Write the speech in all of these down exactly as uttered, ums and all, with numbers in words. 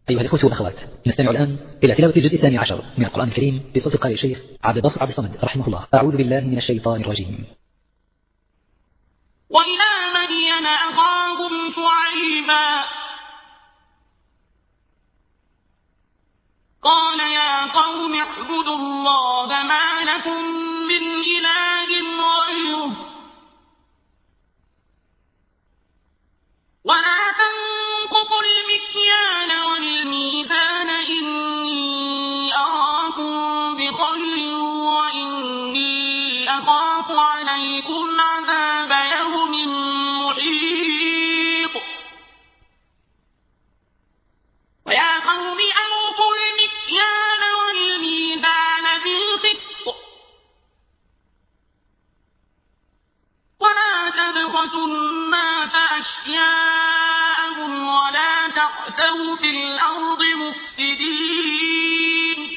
أيها الإخوة والأخوات، نستمع الآن إلى تلاوة الجزء الثاني عشر من القرآن الكريم بصوت القارئ الشيخ عبد الباسط عبد الصمد رحمه الله. أعوذ بالله من الشيطان الرجيم. وإلى مدين أخاهم شعيبا قال يا قوم اعبدوا الله ما لكم من إله غيره ولا تنقصوا المكيال والميزان إني أراكم بخير وإني أخاف عليكم عذاب يوم محيط ويا قوم أوفوا المكيال والميزان بالقسط ولا تبخسوا الناس أشياءهم ولا تعثوا في الأرض مفسدين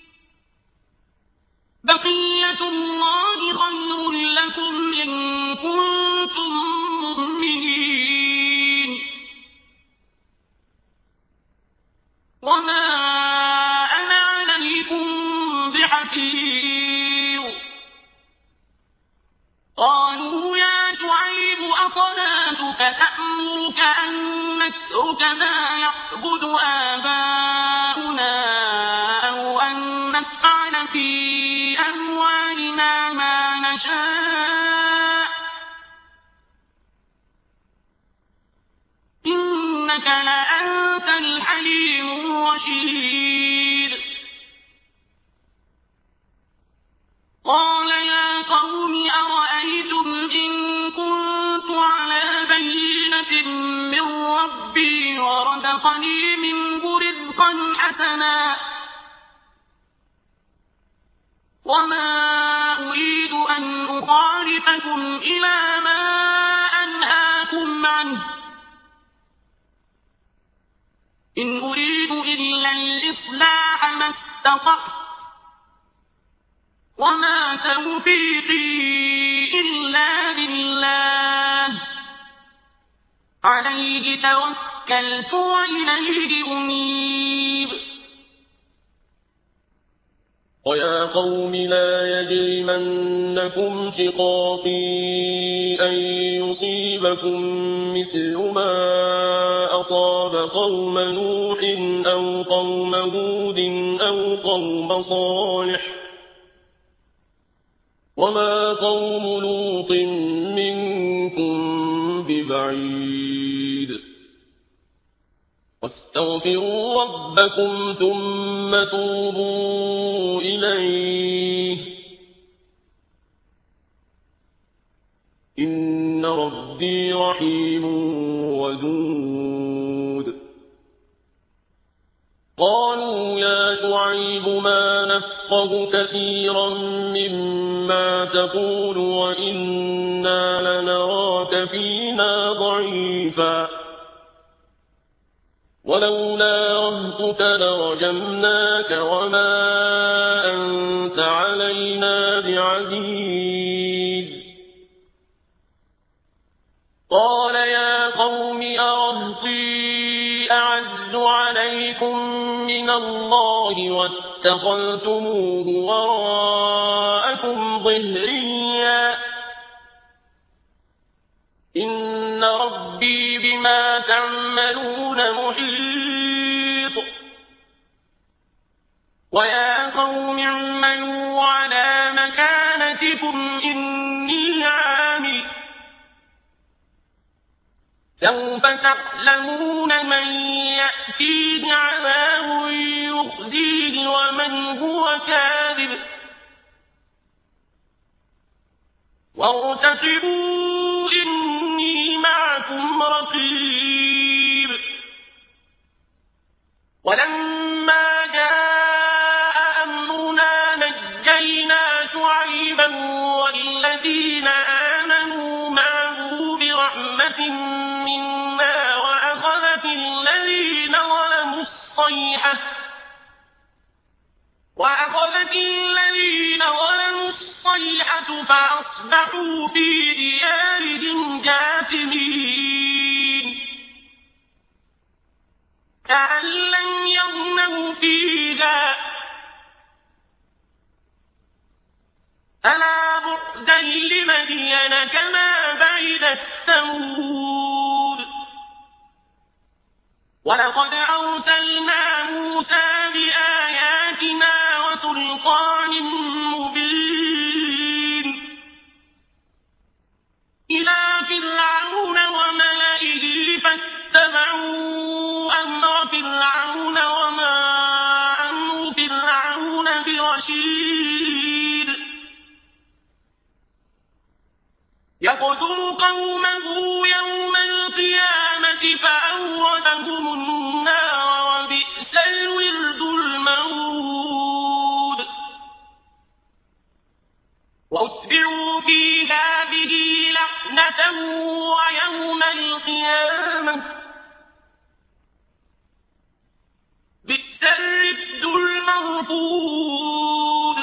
بقية الله خير لكم إن كنتم مؤمنين وما أنا عليكم بحفيظ قالوا يا شعيب أصلاتك تأمرك أن نترك ما يعبد آباؤنا أو أن نفعل في أموالنا ما نشاء إنك لأنت الحليم الرشيد قال يا قوم أرأيتم إن كنت على بينة من ربي ورزقني منه رزقا حسنا وما أريد أن أخالفكم إلى ما أنهاكم عنه إن أريد إلا الإصلاح ما استطعت وما توفيقي إلا بالله عليه توكلت وإليه أنيب ويا قوم لا يجرمنكم شقاقي أن يصيبكم مثل ما أصاب قوم نوح أو قوم هود أو قوم صالح وما قوم لوط منكم ببعيد واستغفروا ربكم ثم توبوا إليه إن ربي رحيم ودود قالوا يا شعيب ما نفقه كثيرا مما تقول وإنا لنراك فينا ضعيفا ولولا رهتك لرجمناك وما أنت علينا بعزيز قال يا قوم أرهطي أعز عليكم من الله واتخذتموه وراءكم ظهريا إن ربي بما تعملون محيط ويا قوم اعملوا على مكانتكم إني عامل سوف تعلمون من يأتيه عذاب يخزيه ومن هو كاذب وارتقبوا إني معكم رقيب ولما جاء أمرنا نجينا شعيبا والذين آمنوا معه برحمة منا وأخذت الذين ظلموا الصيحة وأخذت الذين ظلموا الصيحة فأصبحوا في ديارهم جاثمين كأن لم يغنوا فيها ألا بعدا لمدين كما بعدت ثمود ولقد أرسلنا موسى بآياتنا وسلطان مبين إلى فرعون وملئه فاتبعوا أمر فرعون وما أمر فرعون برشيد يقتل قومه يوم القيامة فأوردهم النار وبئس الورد المورود وأتبعوا في هذه لعنة ويوم القيامة بئس الرفد المرفود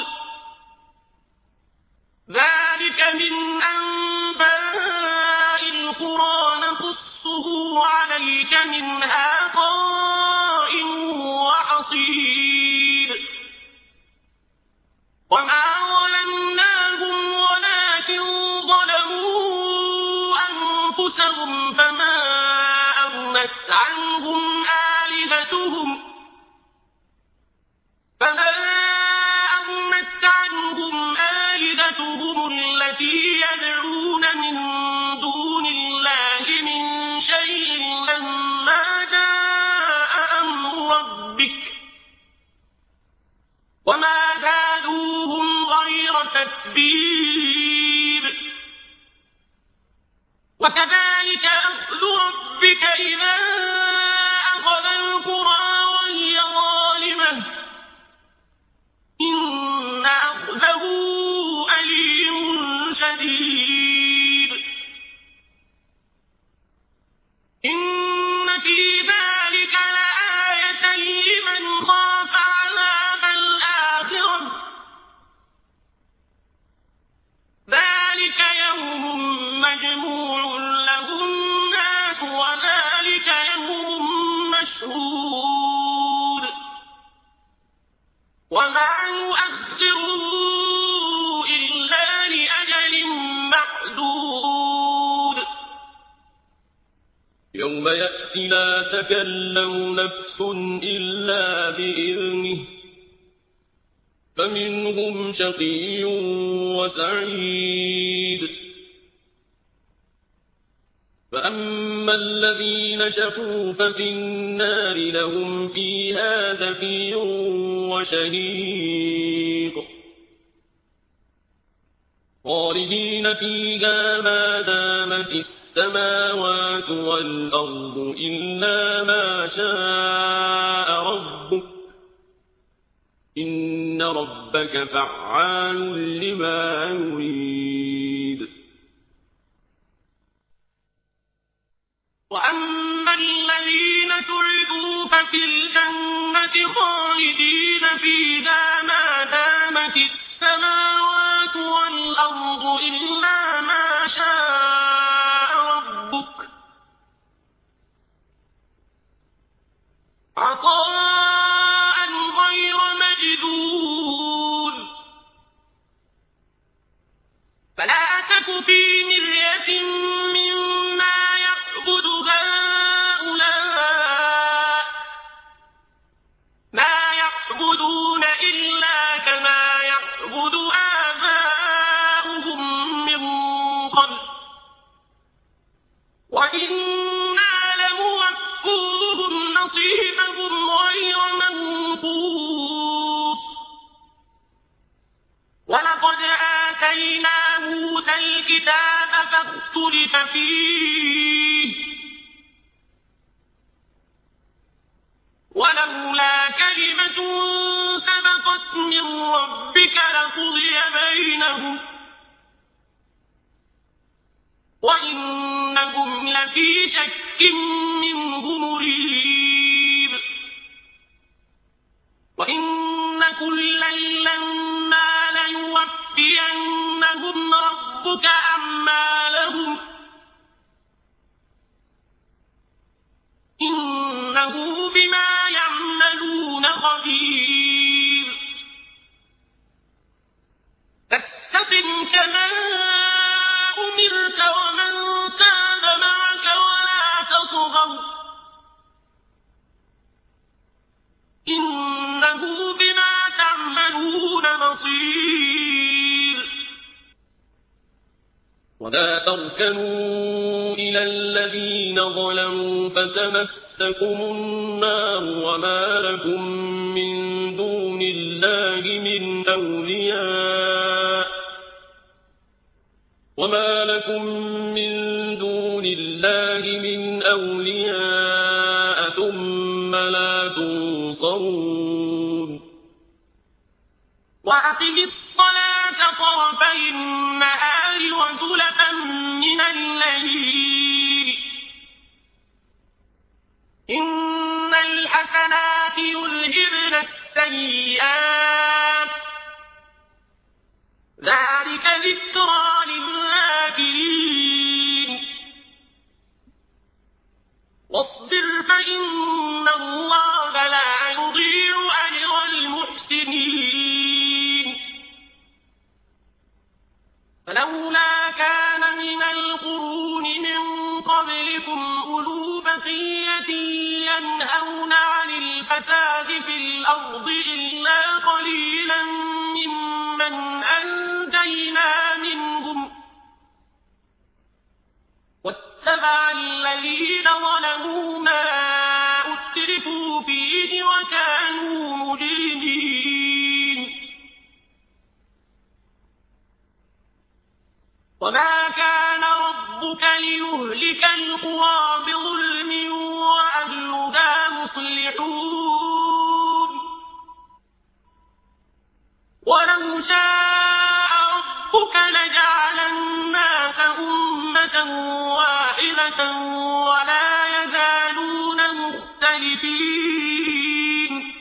ذلك من أنباء القرى نقصه عليك منها قائم وحصيد وما ظلمناهم ولكن ظلموا أنفسهم فما أغنت عنهم آلهتهم فما أغنت عنهم آلهتهم التي يدعون من دون الله من شيء لما جاء أمر ربك وما زادوهم غير تتبيب وكذلك أخذ ربك إذا أخذ القرى وهي ظالمة إن أخذه أليم شديد إن في ذلك لآية لمن خاف عذاب الآخرة ذلك يوم مجموع له الناس وذلك يوم مشهود وما نؤخره إلا لأجل معدود يوم يأتي لا تكلم نفس إلا بإذنه فمنهم شقي وسعيد فأما الذين شقوا ففي النار لهم فيها زفير وشهيق خالدين فيها ما دامت السماوات والأرض إلا ما شاء ربك إن ربك فعال لما يريد وأما الذين سعدوا ففي الجنة خالدين فيها ما دامت السماوات والأرض إلا ما شاء ربك عطاء غير مجدود فلا تك في مرية مما يعبد هؤلاء ما يعبدون إلا كما يعبد آباؤهم من قبل وإنا لموفوهم نصيبهم غير منقوص ولقد آتينا موسى الكتاب فاختلف فيه ولولا كلمة سبقت من ربك لقضي بينهم وإنهم لفي شك منه مريب وإن كلا لما ليوفينهم ربك أعمالهم إنه بما يعملون ولا تركنوا إلى الذين ظلموا فتمسكم النار وما لكم من دون الله من أولياء وما لكم من دون الله من أولياء ثم لا تنصرون وأقم الصلاة طرفي النهار وزلفا من الليل إن الحسنات يذهبن السيئات ذلك ذكرى للذاكرين واصبر فإن الله لا يضيع أجر المحسنين فلولا كان من القرون من قبلكم أولو بقية ينهون عن الفساد في الأرض إلا قليلا ممن أنجينا منهم واتبع الذين ظلموا ما أترفوا فيه وكانوا مجرمين وما كان ربك ليهلك القرى بظلم وأهلها مصلحون ولو شاء ربك لجعل الناس أمة واحدة ولا يزالون مختلفين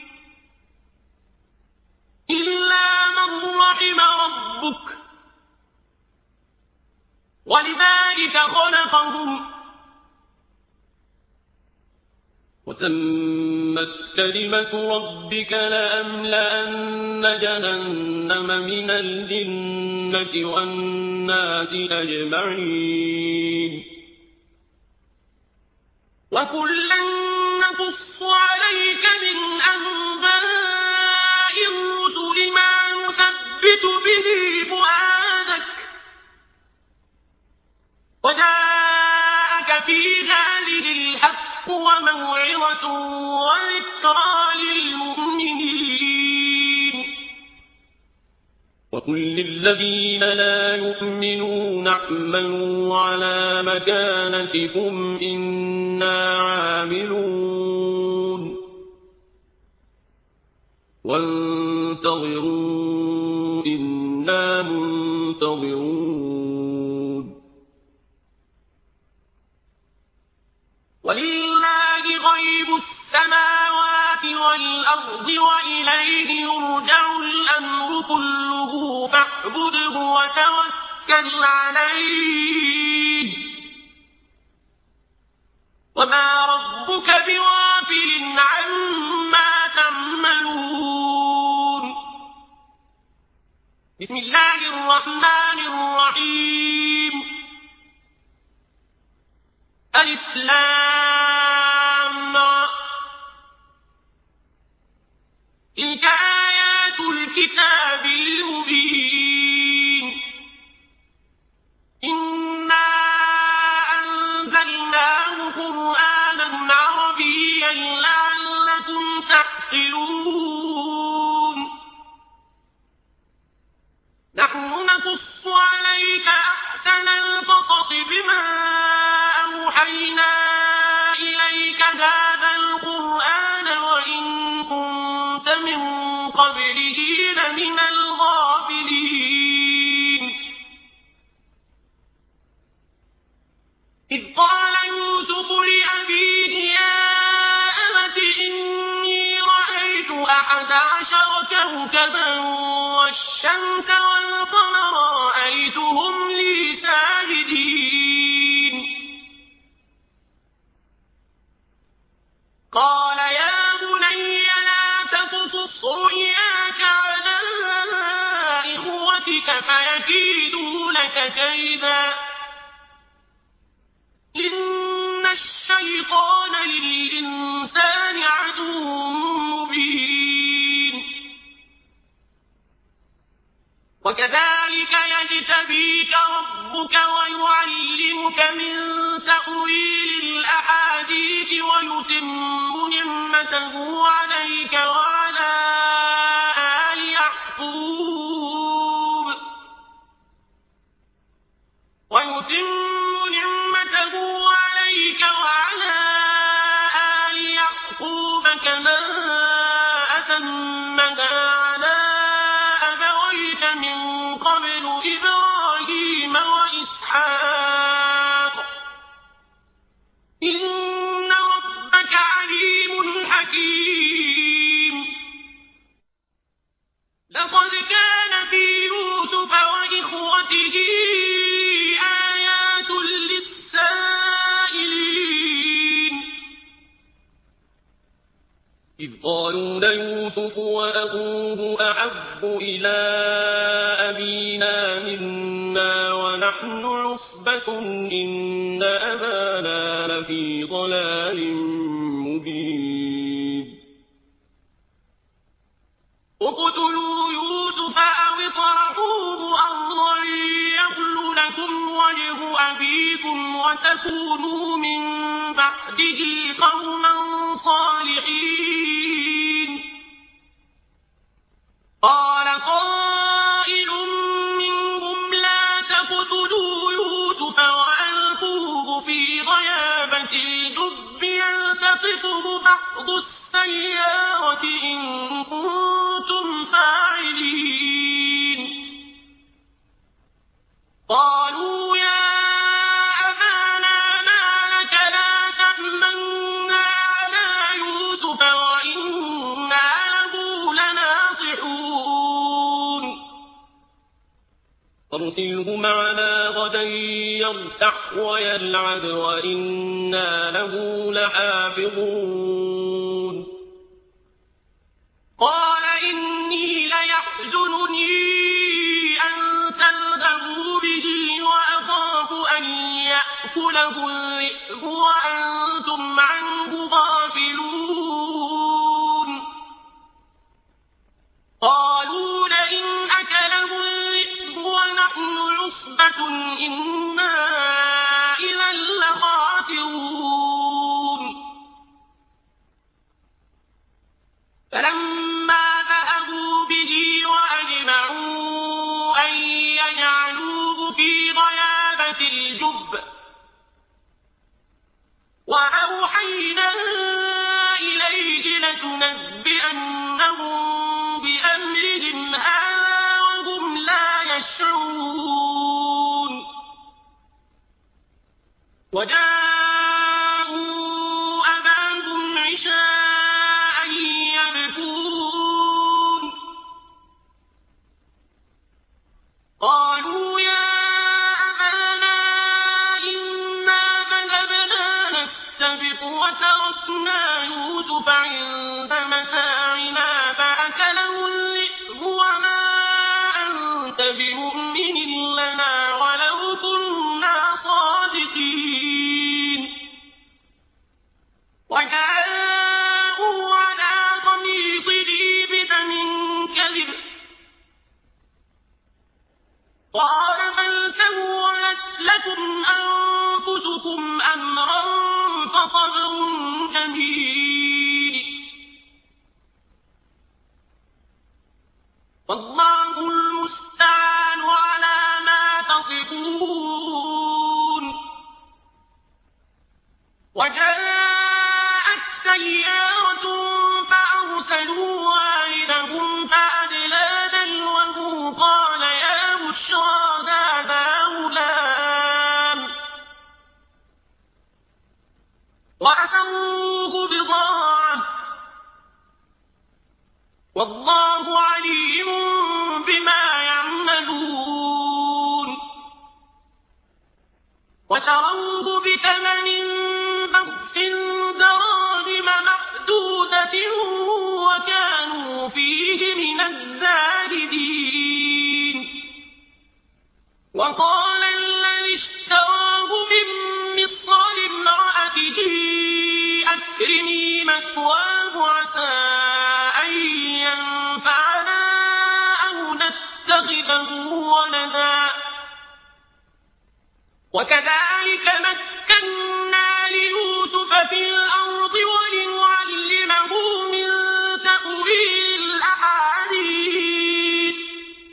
إلا من رحم ربك ولذلك خلقهم وتمت كلمة ربك لأملأن جهنم من الجنة والناس أجمعين وكلا نقص عليك من أنباء الرسل ما نثبت به فؤادك وجاءك في ذلك الحق وموعظة وذكرى للمؤمنين وقل للذين لا يؤمنون اعملوا على مكانتكم إنا عاملون وانتظروا إنا منتظرون ولله غيب السماوات والأرض وإليه يرجع الأمر كله فاعبده وتوكل عليه وما ربك بغافل عما تعملون بسم الله الرحمن الرحيم ألف لام را تلك آيات الكتاب المبين إنا أنزلناه قرآنا عربيا لعلكم تعقلون نحن نقص عليك أحسن القصص بما أوحينا إليك هذا القرآن وإن كنت من قبله لمن الغافلين إذ قال يوسف لأبيه يا أبت إني رأيت أحد عشر كوكبا والشمس والقمر رأيتهم لي ساجدين قال يا بني لا تقصص رؤياك على إخوتك فيكيدوا لك كيدا إن الشيطان للإنسان عدو مبين وكذلك يجتبيك يجتبيك ربك ويعلمك من تأويل الأحاديث ويتم نعمته عليك وعلى آل يعقوب ويتم نعمته عليك وعلى آل يعقوب كما أتمها على أبويك من قبل إبراهيم وإسحاق إن ربك عليم حكيم لقد كان في يوسف وإخوته آيات للسائلين إذ قالوا ليوسف وأخوه أحب إلى أبينا منا ونحن عصبة إن أبانا لفي ضلال مبين اقتلوا يوسف أو اطرحوه أرضا يخل لكم وجه أبيكم وتكونوا من بعده قوما صالحين قال قائل منهم لا تقتلوا يوسف وألقوه في غيابة الجب يلتقطه بعض السيارة إن كنتم فاعلين قالوا يا أبانا ما لك لا تأمنا على يوسف وإنا له لناصحون أرسله معنا غدا يرتح ويلعب وإنا له لحافظون قال إني ليحزنني أن تذهبوا به وأخاف أن يأكله الذئب وأنتم عنه غافلون قالوا لئن أكله الذئب ونحن عصبة إنا إذا لخاسرون فلما ذهبوا به وأجمعوا أن يجعلوه في غيابة الجب وأوحينا إليه لتنبئنهم بأمرهم هذا وهم لا يشعرون وجاءوا أباهم عشاء يبكون قالوا يا أبانا إنا ذهبنا نستبق وتركنا يوسف عند متاعنا فأكله الذئب وما أنت بمؤمن لنا ولو كنا صادقين وجاءوا على قميصه بدم كذب قال بل سولت لكم أنفسكم أمرا فصبر جميل والله المستعان على ما تصفون وجاءت سيارة فأرسلوا والدهم فأدلى دلوه قال يا بشرى هذا غلام وأسروه بضاعة والله عليم بما يعملون وشروه بثمن بخس دراهم معدودة وكانوا فيه من الزاهدين وقال الذي اشتراه من مصر لامرأته أكرمي مثواه عسى أن ينفعنا أو نتخذه ولدا وكذلك مكنا ليوسف في الأرض ولنعلمه من تأويل الأحاديث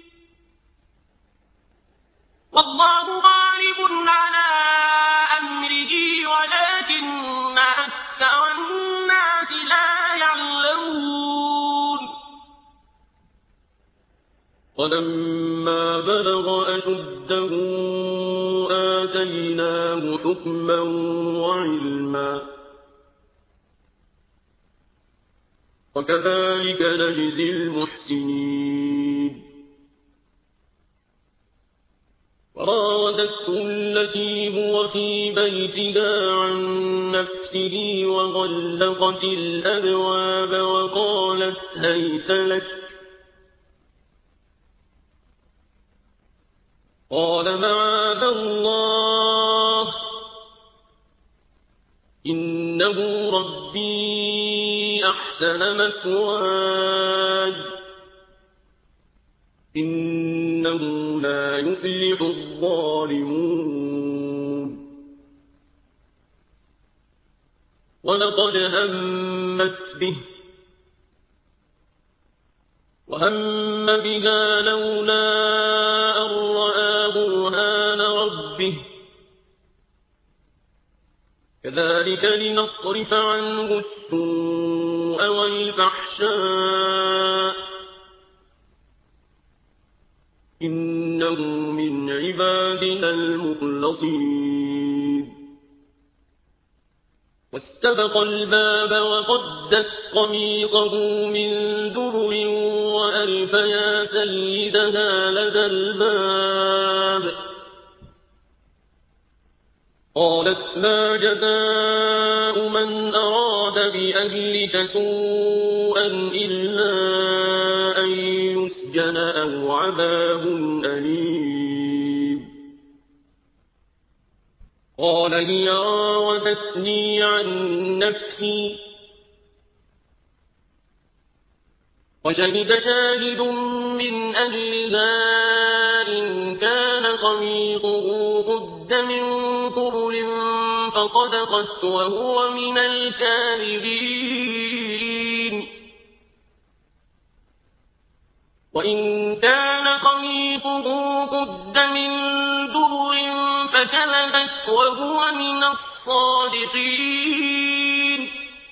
والله غالب على أمره ولكن أكثر الناس لا يعلمون ولما بلغ أشده آتيناه حكما وعلما وكذلك نجزي المحسنين وراودته التي هو في بيتها عن نفسه وغلقت الأبواب وقالت هيت لك قال معاذ الله إنه ربي أحسن مثواي إنه لا يفلح الظالمون ولقد همت به وهم بها لولا أن رأى برهان ربه كذلك لنصرف عنه السوء والفحشاء إنه من عبادنا المخلصين واستبق الباب وقدت قميصه من دبر وألف يا سيدها لدى الباب قالت ما جزاء من أراد بأهلك سوءا إلا أن يسجن أو عذاب أليم قال هي راودتني عن نفسي وشهد شاهد من أهلها إن كان قميصه قد من قبل فصدقت وهو من الكاذبين وإن كان قميصه قد من دبر فكذبت وهو من الصادقين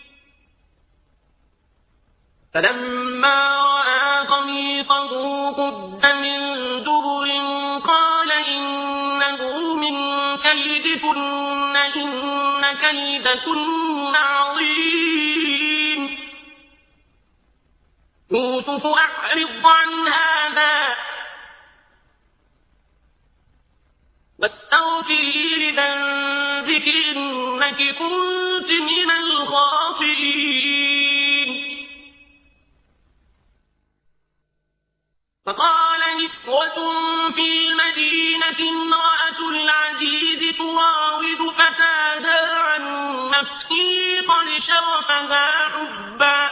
فلما رأى قميصه قد من دبر قال إنه من كيدكن إن كيدكن عظيم يوسف أعرض عن هذا واستغفري لذنبك إنك كنت من الخاطئين فقال نسوة في المدينة امرأة العزيز تراود فتاها عن نفسه قد شغفها حبا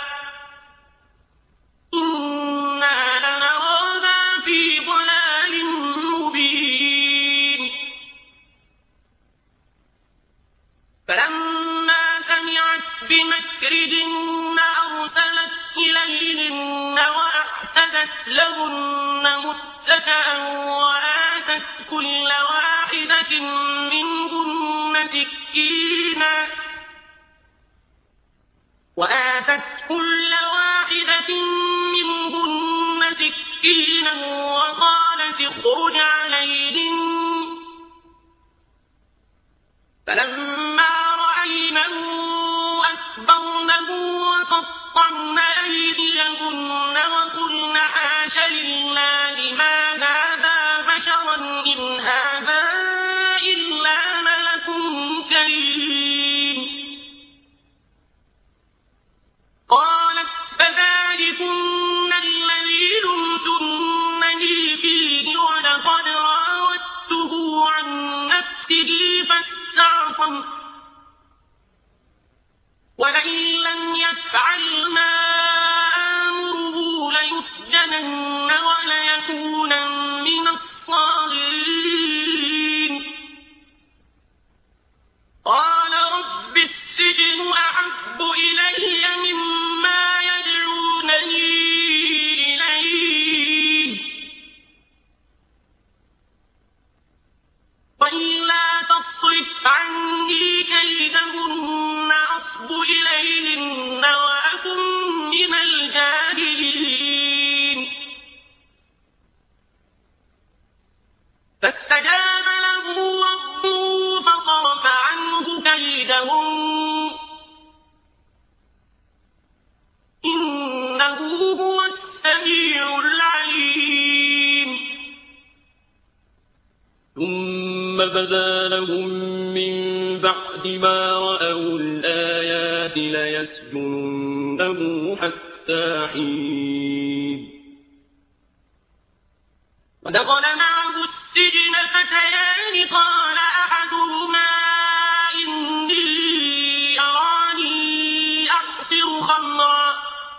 إنا لنراها في ضلال مبين فلما سمعت بمكرهن أرسلت إليهن وأعتدت لهن متكئا وآتت كل واحدة منهن سكينا وآتت كل واحدة منهن سكينا وقالت اخرج عليهن فلما رأينه أكبرنه وقطعن أيديهن وقلن حاش لله ما هذا بشرا إن هذا إلا ملك كريم قالت فذلكن الذي لمتنني فيه ولقد راودته عن نفسه فاستعصم ولئن لم يفعل ما آمره ليسجنن وليكونن من الصاغرين بدا لهم من بعد ما رأوا الآيات ليسجننه حتى حين ودخل معه السجن فتيان قال أحدهما إني أراني أعصر خمرا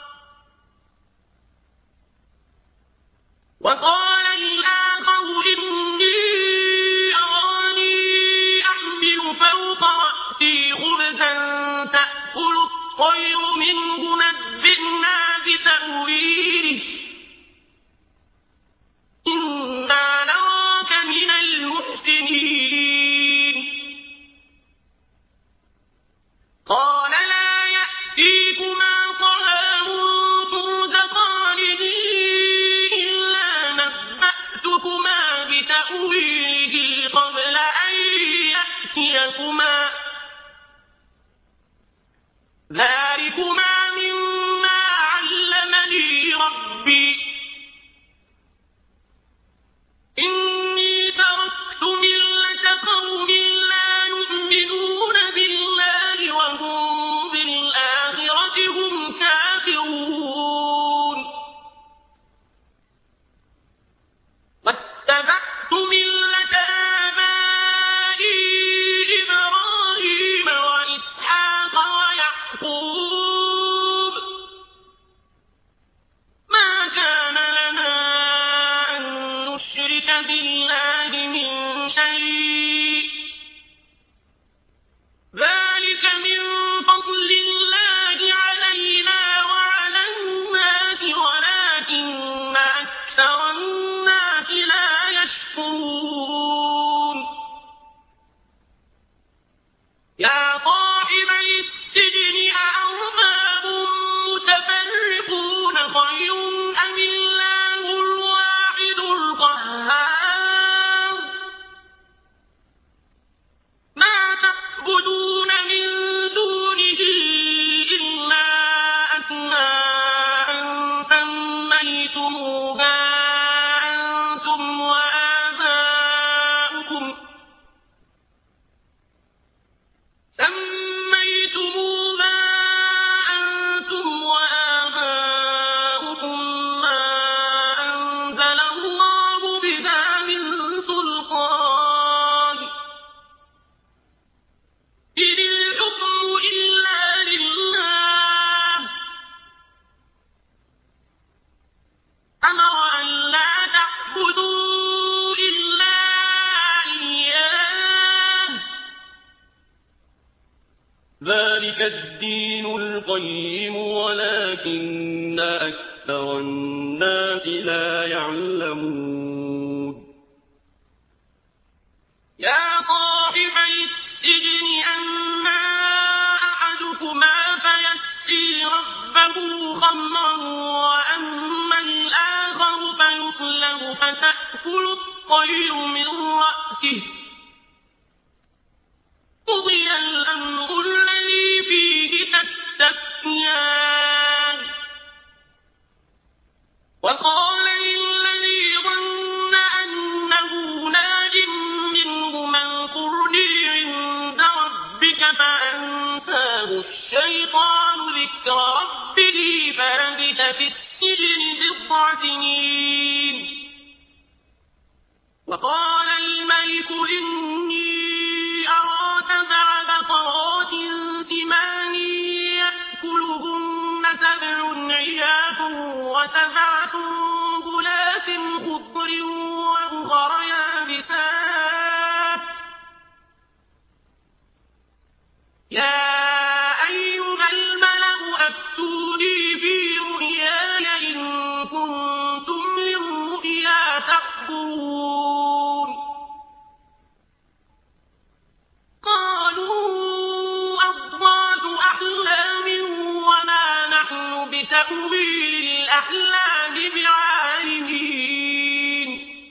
وقال الآخر إني أراني أحمل فوق رأسي خبزا تأكل الطير منه نبئنا بتأويله إنا نراك من المحسنين قال لا يأتيكما طعام ترزقانه إلا نبأتكما بتأويله قبل أن يأتيكما ذلكما مما علمني ربي إني تركت ملة قوم لا يؤمنون بالله وهم بالآخرة هم كافرون واتبعت ملة آبائي إبراهيم وإسحاق ويعقوب ما كان لنا أن نشرك بالله من شيء ذلك من فضل الله علينا وعلى الناس ولكن أكثر الناس لا يشكرون يا صاحبي السجن أأرباب متفرقون خير أم الله الواحد القهار ما تعبدون من دونه إلا أسماء سميتموها أنتم وآباؤكم سميتموها أنتم وآباؤكم ما أنزل الله بها من سلطان إن الحكم إلا لله أمر أن لا تعبدوا إلا إياه ذلك الدين القيم ولكن أكثر الناس لا يعلمون يا صاحبي السجن أما أحدكما فيسقي ربه خمرا وأما الآخر فيصلب فتأكل الطير من رأسه قضي الأمر الذي فيه تستفتيان وقال للذي ظن أنه ناج منه من قرني عند ربك فأنساه الشيطان ذكر ربه فلبث في السجن بضع سنين وقال الملك إني أرى سبع بقرات سمان يأكلهن سبع عجاف وسبع سنبلات خضر وأخر يابسات يا أيها الملأ أفتوني في رؤياي إن كنتم للرؤيا تعبرون قالوا أضغاث أحلام وما نحن بتأويل الأحلام بعالمين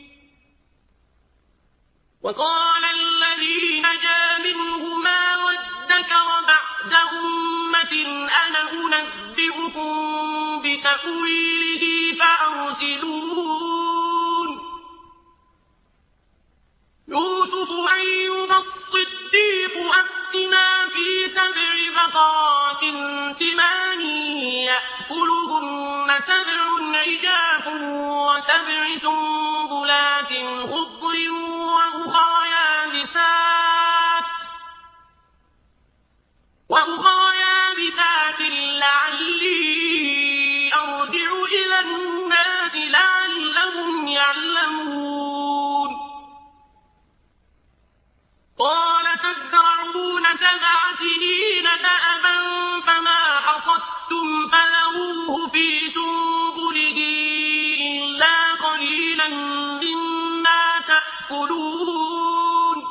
وقال الذي نجا منهما وادكر بعد أمة أنا أنبئكم بتأويله فأرسلون يوسف أيها الصديق أفتنا في سبع بقرات سمان يأكلهن سبع عجاف وسبع سنبلات خضر وأخرى يابسات وأخرى يابسات لعلي أرجع إلى الناس لعلهم يعلمون قال تزرعون سبع سنين دأبا فما حصدتم فذروه في سنبله إلا قليلا مما تأكلون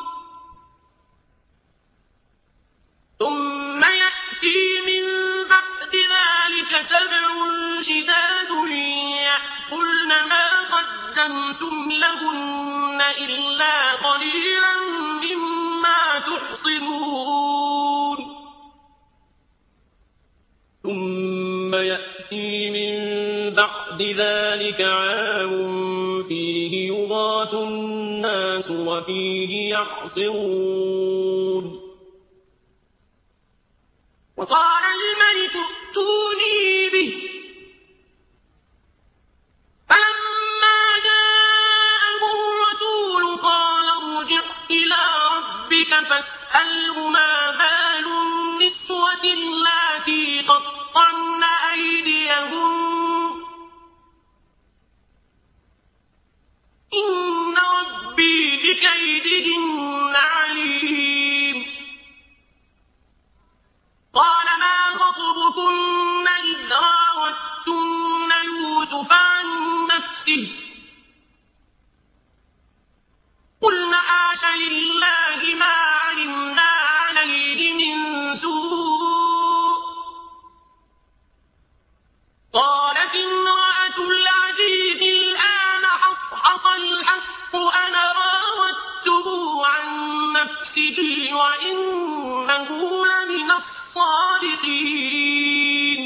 ثم يأتي من بعد ذلك سبع شداد يأكلن ما قدمتم لهن إلا قليلا مما تحصنون ثم يأتي من بعد ذلك عام فيه يغاث الناس وفيه يعصرون وقال الملك ائتوني به فلما جاءه الرسول قال ارجع إلى ربك فاسأله ما بال النسوة اللاتي قطعن أيديهن إن ربي بكيدهن عليم قال ما خطبكن إذ راوتن يوسف عن نفسه قلن حاش لله ما علمنا عليه من سوء قالت امرأة العزيز الآن حصحص الحق أنا راودته عن نفسه وإنه لمن الصادقين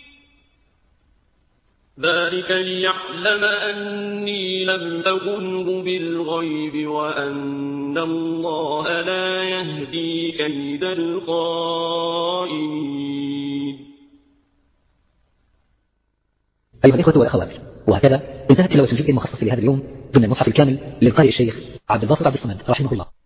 ذلك ليعلم أني لم أخنه بالغيب وأن الله لا يهدي كيد الخائنين. أيها الإخوة والأخوات، وهكذا انتهت تلاوة الجزء المخصص لهذا اليوم ضمن المصحف الكامل للقارئ الشيخ عبد الباسط عبد الصمد رحمه الله.